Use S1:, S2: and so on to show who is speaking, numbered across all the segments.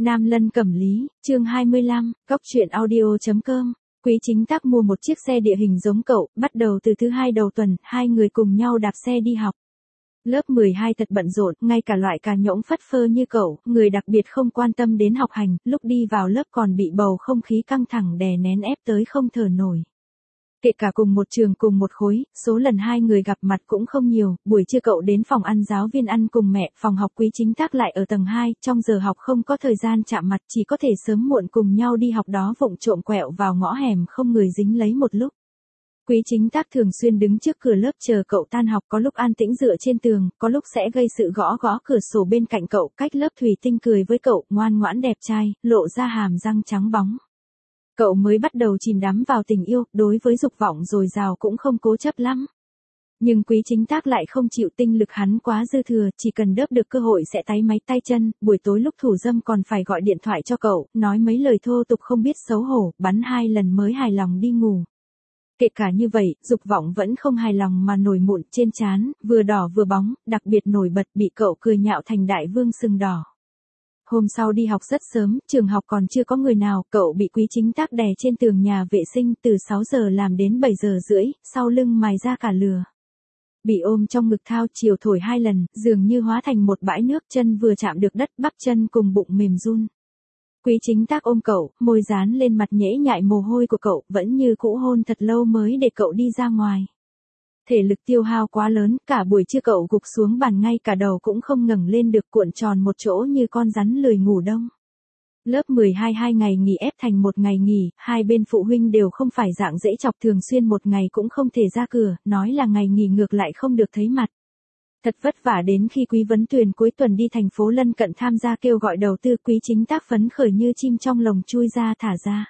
S1: Nam Lân Cẩm Lý, chương 25, Cóc truyện audio.com. Quý Chính Tác mua một chiếc xe địa hình giống cậu, bắt đầu từ thứ hai đầu tuần, hai người cùng nhau đạp xe đi học. Lớp 12 thật bận rộn, ngay cả loại cà nhỗng phất phơ như cậu, người đặc biệt không quan tâm đến học hành, lúc đi vào lớp còn bị bầu không khí căng thẳng đè nén ép tới không thở nổi. Kể cả cùng một trường cùng một khối, số lần hai người gặp mặt cũng không nhiều, buổi trưa cậu đến phòng ăn giáo viên ăn cùng mẹ, phòng học Quý Chính Tác lại ở tầng 2, trong giờ học không có thời gian chạm mặt, chỉ có thể sớm muộn cùng nhau đi học đó vụng trộm quẹo vào ngõ hẻm không người dính lấy một lúc. Quý Chính Tác thường xuyên đứng trước cửa lớp chờ cậu tan học, có lúc an tĩnh dựa trên tường, có lúc sẽ gây sự gõ gõ cửa sổ bên cạnh cậu, cách lớp thủy tinh cười với cậu, ngoan ngoãn đẹp trai, lộ ra hàm răng trắng bóng. Cậu mới bắt đầu chìm đắm vào tình yêu, đối với dục vọng dồi dào cũng không cố chấp lắm. Nhưng Quý Chính Tác lại không chịu, tinh lực hắn quá dư thừa, chỉ cần đớp được cơ hội sẽ táy máy tay chân, buổi tối lúc thủ dâm còn phải gọi điện thoại cho cậu, nói mấy lời thô tục không biết xấu hổ, bắn 2 lần mới hài lòng đi ngủ. Kể cả như vậy, dục vọng vẫn không hài lòng mà nổi mụn trên trán, vừa đỏ vừa bóng, đặc biệt nổi bật, bị cậu cười nhạo thành đại vương sừng đỏ. Hôm sau đi học rất sớm, trường học còn chưa có người nào, cậu bị Quý Chính Tác đè trên tường nhà vệ sinh từ 6 giờ làm đến 7 giờ rưỡi, sau lưng mài ra cả lừa. Bị ôm trong ngực thao chiều thổi 2 lần, dường như hóa thành một bãi nước, chân vừa chạm được đất, bắp chân cùng bụng mềm run. Quý Chính Tác ôm cậu, môi dán lên mặt nhễ nhại mồ hôi của cậu, vẫn như cũ hôn thật lâu mới để cậu đi ra ngoài. Thể lực tiêu hao quá lớn, cả buổi trưa cậu gục xuống bàn ngay cả đầu cũng không ngẩng lên được, cuộn tròn một chỗ như con rắn lười ngủ đông. Lớp 12 2 ngày nghỉ ép thành một ngày nghỉ, hai bên phụ huynh đều không phải dạng dễ chọc, thường xuyên một ngày cũng không thể ra cửa, nói là ngày nghỉ ngược lại không được thấy mặt. Thật vất vả đến khi Quý Vấn Tuyền cuối tuần đi thành phố lân cận tham gia kêu gọi đầu tư, Quý Chính Tác phấn khởi như chim trong lồng chui ra thả ra.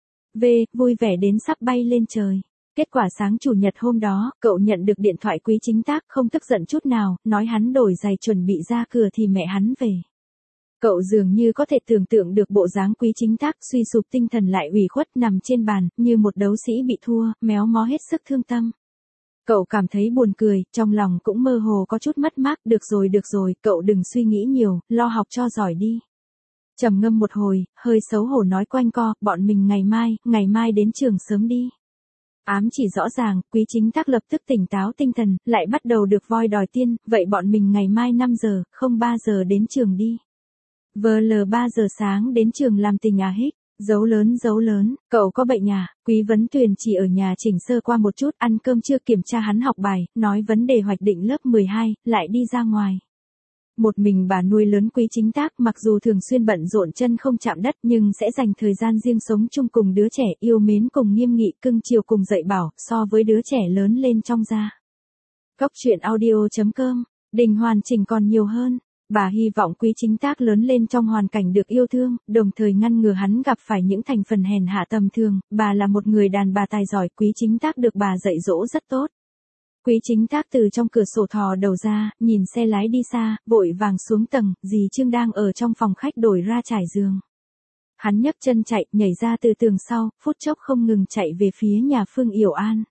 S1: Vui vẻ đến sắp bay lên trời. Kết quả sáng chủ nhật hôm đó, cậu nhận được điện thoại Quý Chính Tác, không tức giận chút nào, nói hắn đổi giày chuẩn bị ra cửa thì mẹ hắn về. Cậu dường như có thể tưởng tượng được bộ dáng Quý Chính Tác, suy sụp tinh thần lại ủy khuất nằm trên bàn, như một đấu sĩ bị thua, méo mó hết sức thương tâm. Cậu cảm thấy buồn cười, trong lòng cũng mơ hồ có chút mất mát, được rồi, cậu đừng suy nghĩ nhiều, lo học cho giỏi đi. Trầm ngâm một hồi, hơi xấu hổ nói quanh co, bọn mình ngày mai đến trường sớm đi. Ám chỉ rõ ràng, Quý Chính Tác lập tức tỉnh táo tinh thần, lại bắt đầu được voi đòi tiên, vậy bọn mình ngày mai 5 giờ, không 3 giờ đến trường đi. VL 3 giờ sáng đến trường làm tình à hích, dấu lớn, cậu có bệnh à? Quý Vấn Tuyền chỉ ở nhà chỉnh sơ qua một chút, ăn cơm chưa, kiểm tra hắn học bài, nói vấn đề hoạch định lớp 12, lại đi ra ngoài. Một mình bà nuôi lớn Quý Chính Tác, mặc dù thường xuyên bận rộn chân không chạm đất nhưng sẽ dành thời gian riêng sống chung cùng đứa trẻ, yêu mến cùng nghiêm nghị, cưng chiều cùng dạy bảo, so với đứa trẻ lớn lên trong gia. Cóc truyện audio.com, đình hoàn chỉnh còn nhiều hơn. Bà hy vọng Quý Chính Tác lớn lên trong hoàn cảnh được yêu thương, đồng thời ngăn ngừa hắn gặp phải những thành phần hèn hạ tầm thường. Bà là một người đàn bà tài giỏi, Quý Chính Tác được bà dạy dỗ rất tốt. Quý Chính Tác từ trong cửa sổ thò đầu ra, nhìn xe lái đi xa, vội vàng xuống tầng, dì Trương đang ở trong phòng khách đổi ra trải giường. Hắn nhấc chân chạy, nhảy ra từ tường sau, phút chốc không ngừng chạy về phía nhà Phương Yểu An.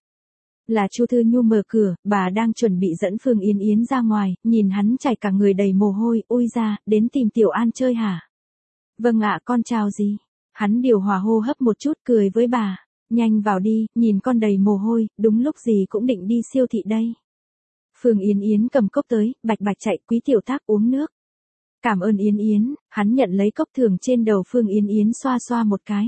S1: Là Chu Thư Nhu mở cửa, bà đang chuẩn bị dẫn Phương Yến Yến ra ngoài, nhìn hắn chảy cả người đầy mồ hôi, ui ra, đến tìm Tiểu An chơi hả? Vâng ạ, con chào dì. Hắn điều hòa hô hấp một chút, cười với bà. Nhanh vào đi, nhìn con đầy mồ hôi, đúng lúc gì cũng định đi siêu thị đây. Phương Yến Yến cầm cốc tới, bạch bạch chạy, Quý Tiểu Tác uống nước. Cảm ơn Yến Yến, hắn nhận lấy cốc thường trên đầu Phương Yến Yến xoa xoa một cái.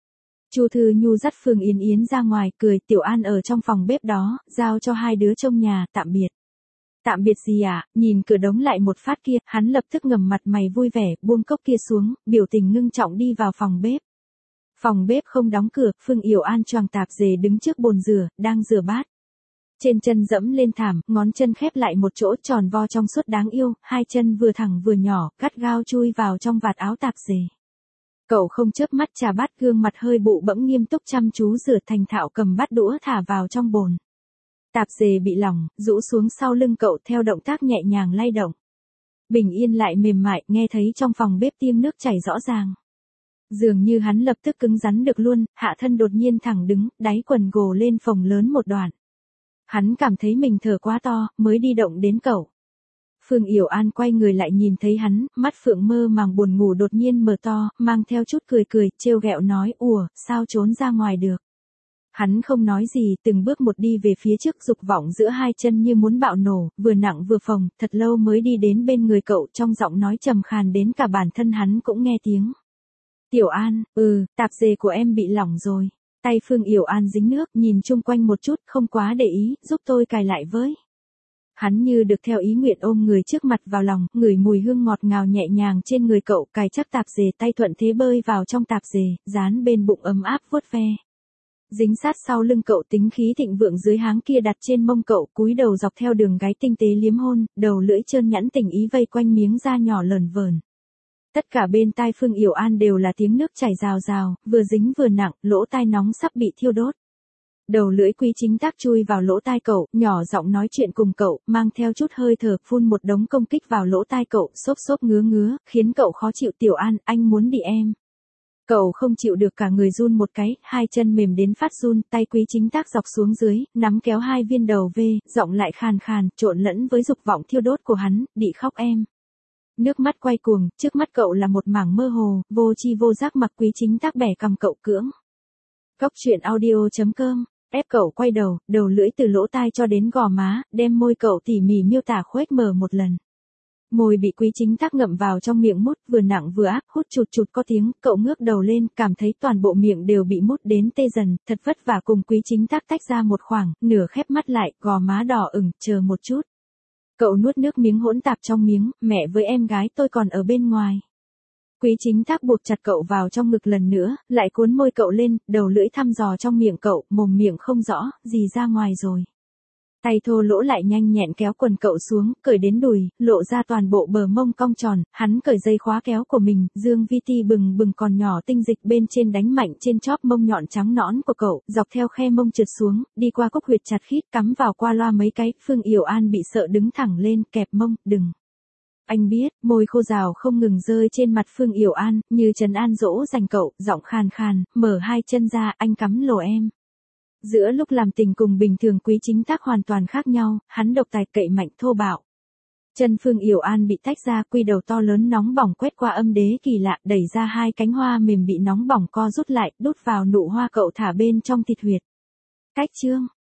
S1: Chu Thư Nhu dắt Phương Yến Yến ra ngoài, cười, Tiểu An ở trong phòng bếp đó, giao cho hai đứa trông nhà, tạm biệt. Tạm biệt gì à? Nhìn cửa đóng lại một phát kia, hắn lập tức ngầm mặt mày vui vẻ, buông cốc kia xuống, biểu tình ngưng trọng đi vào phòng bếp. Phòng bếp không đóng cửa, Phương Yểu An choàng tạp dề đứng trước bồn rửa, đang rửa bát. Trên chân dẫm lên thảm, ngón chân khép lại một chỗ tròn vo trong suốt đáng yêu, hai chân vừa thẳng vừa nhỏ, gắt gao chui vào trong vạt áo tạp dề. Cậu không chớp mắt trà bát, gương mặt hơi bụ bẫm nghiêm túc chăm chú rửa, thành thạo cầm bát đũa thả vào trong bồn. Tạp dề bị lỏng, rũ xuống sau lưng cậu theo động tác nhẹ nhàng lay động. Bình yên lại mềm mại, nghe thấy trong phòng bếp tiếng nước chảy rõ ràng. Dường như hắn lập tức cứng rắn được luôn, hạ thân đột nhiên thẳng đứng, đáy quần gồ lên phồng lớn một đoạn. Hắn cảm thấy mình thở quá to, mới đi động đến cậu. Phương Yểu An quay người lại nhìn thấy hắn, mắt phượng mơ màng buồn ngủ đột nhiên mở to, mang theo chút cười cười, trêu ghẹo nói, ủa, sao trốn ra ngoài được. Hắn không nói gì, từng bước một đi về phía trước, dục vọng giữa hai chân như muốn bạo nổ, vừa nặng vừa phồng, thật lâu mới đi đến bên người cậu, trong giọng nói trầm khàn đến cả bản thân hắn cũng nghe tiếng. Tiểu An, tạp dề của em bị lỏng rồi. Tay Phương Yểu An dính nước, nhìn chung quanh một chút, không quá để ý, giúp tôi cài lại với. Hắn như được theo ý nguyện ôm người trước mặt vào lòng, ngửi mùi hương ngọt ngào nhẹ nhàng trên người cậu, cài chắc tạp dề, tay thuận thế bơi vào trong tạp dề, dán bên bụng ấm áp vuốt ve. Dính sát sau lưng cậu, tính khí thịnh vượng dưới háng kia đặt trên mông cậu, cúi đầu dọc theo đường gáy tinh tế liếm hôn, đầu lưỡi trơn nhẵn tình ý vây quanh miếng da nhỏ lởn vởn. Tất cả bên tai Phương Yểu An đều là tiếng nước chảy rào rào, vừa dính vừa nặng, lỗ tai nóng sắp bị thiêu đốt. Đầu lưỡi Quý Chính Tác chui vào lỗ tai cậu, nhỏ giọng nói chuyện cùng cậu, mang theo chút hơi thở, phun một đống công kích vào lỗ tai cậu, xốp xốp ngứa ngứa, khiến cậu khó chịu. Tiểu An, anh muốn đi em. Cậu không chịu được, cả người run một cái, hai chân mềm đến phát run, tay Quý Chính Tác dọc xuống dưới, nắm kéo hai viên đầu V, giọng lại khàn khàn, trộn lẫn với dục vọng thiêu đốt của hắn, đi khóc em. Nước mắt quay cuồng, trước mắt cậu là một mảng mơ hồ, vô tri vô giác mặc Quý Chính Tác bẻ cằm cậu cưỡng. Cóc truyện audio.com, ép cậu quay đầu, đầu lưỡi từ lỗ tai cho đến gò má, đem môi cậu tỉ mỉ miêu tả khuếch mở một lần. Môi bị Quý Chính Tác ngậm vào trong miệng mút, vừa nặng vừa áp, hút chụt chụt có tiếng, cậu ngước đầu lên, cảm thấy toàn bộ miệng đều bị mút đến tê dần, thật vất vả cùng Quý Chính Tác tách ra một khoảng, nửa khép mắt lại, gò má đỏ ửng, chờ một chút. Cậu nuốt nước miếng hỗn tạp trong miếng, mẹ với em gái tôi còn ở bên ngoài. Quý Chính Tác buộc chặt cậu vào trong ngực lần nữa, lại cuốn môi cậu lên, đầu lưỡi thăm dò trong miệng cậu, mồm miệng không rõ, gì ra ngoài rồi. Tay thô lỗ lại nhanh nhẹn kéo quần cậu xuống, cởi đến đùi, lộ ra toàn bộ bờ mông cong tròn, hắn cởi dây khóa kéo của mình, dương vi ti bừng bừng còn nhỏ tinh dịch bên trên đánh mạnh trên chóp mông nhọn trắng nõn của cậu, dọc theo khe mông trượt xuống, đi qua cốc huyệt chặt khít, cắm vào qua loa mấy cái. Phương Yểu An bị sợ đứng thẳng lên, kẹp mông, đừng. Anh biết, môi khô rào không ngừng rơi trên mặt Phương Yểu An, như trấn an dỗ dành cậu, giọng khàn khàn, mở hai chân ra, anh cắm lồ em. Giữa lúc làm tình cùng bình thường Quý Chính Tác hoàn toàn khác nhau, hắn độc tài, cậy mạnh, thô bạo. Chân Phương Yểu An bị tách ra, quy đầu to lớn nóng bỏng quét qua âm đế kỳ lạ, đẩy ra hai cánh hoa mềm bị nóng bỏng co rút lại, đút vào nụ hoa cậu thả bên trong thịt huyệt. Cách chương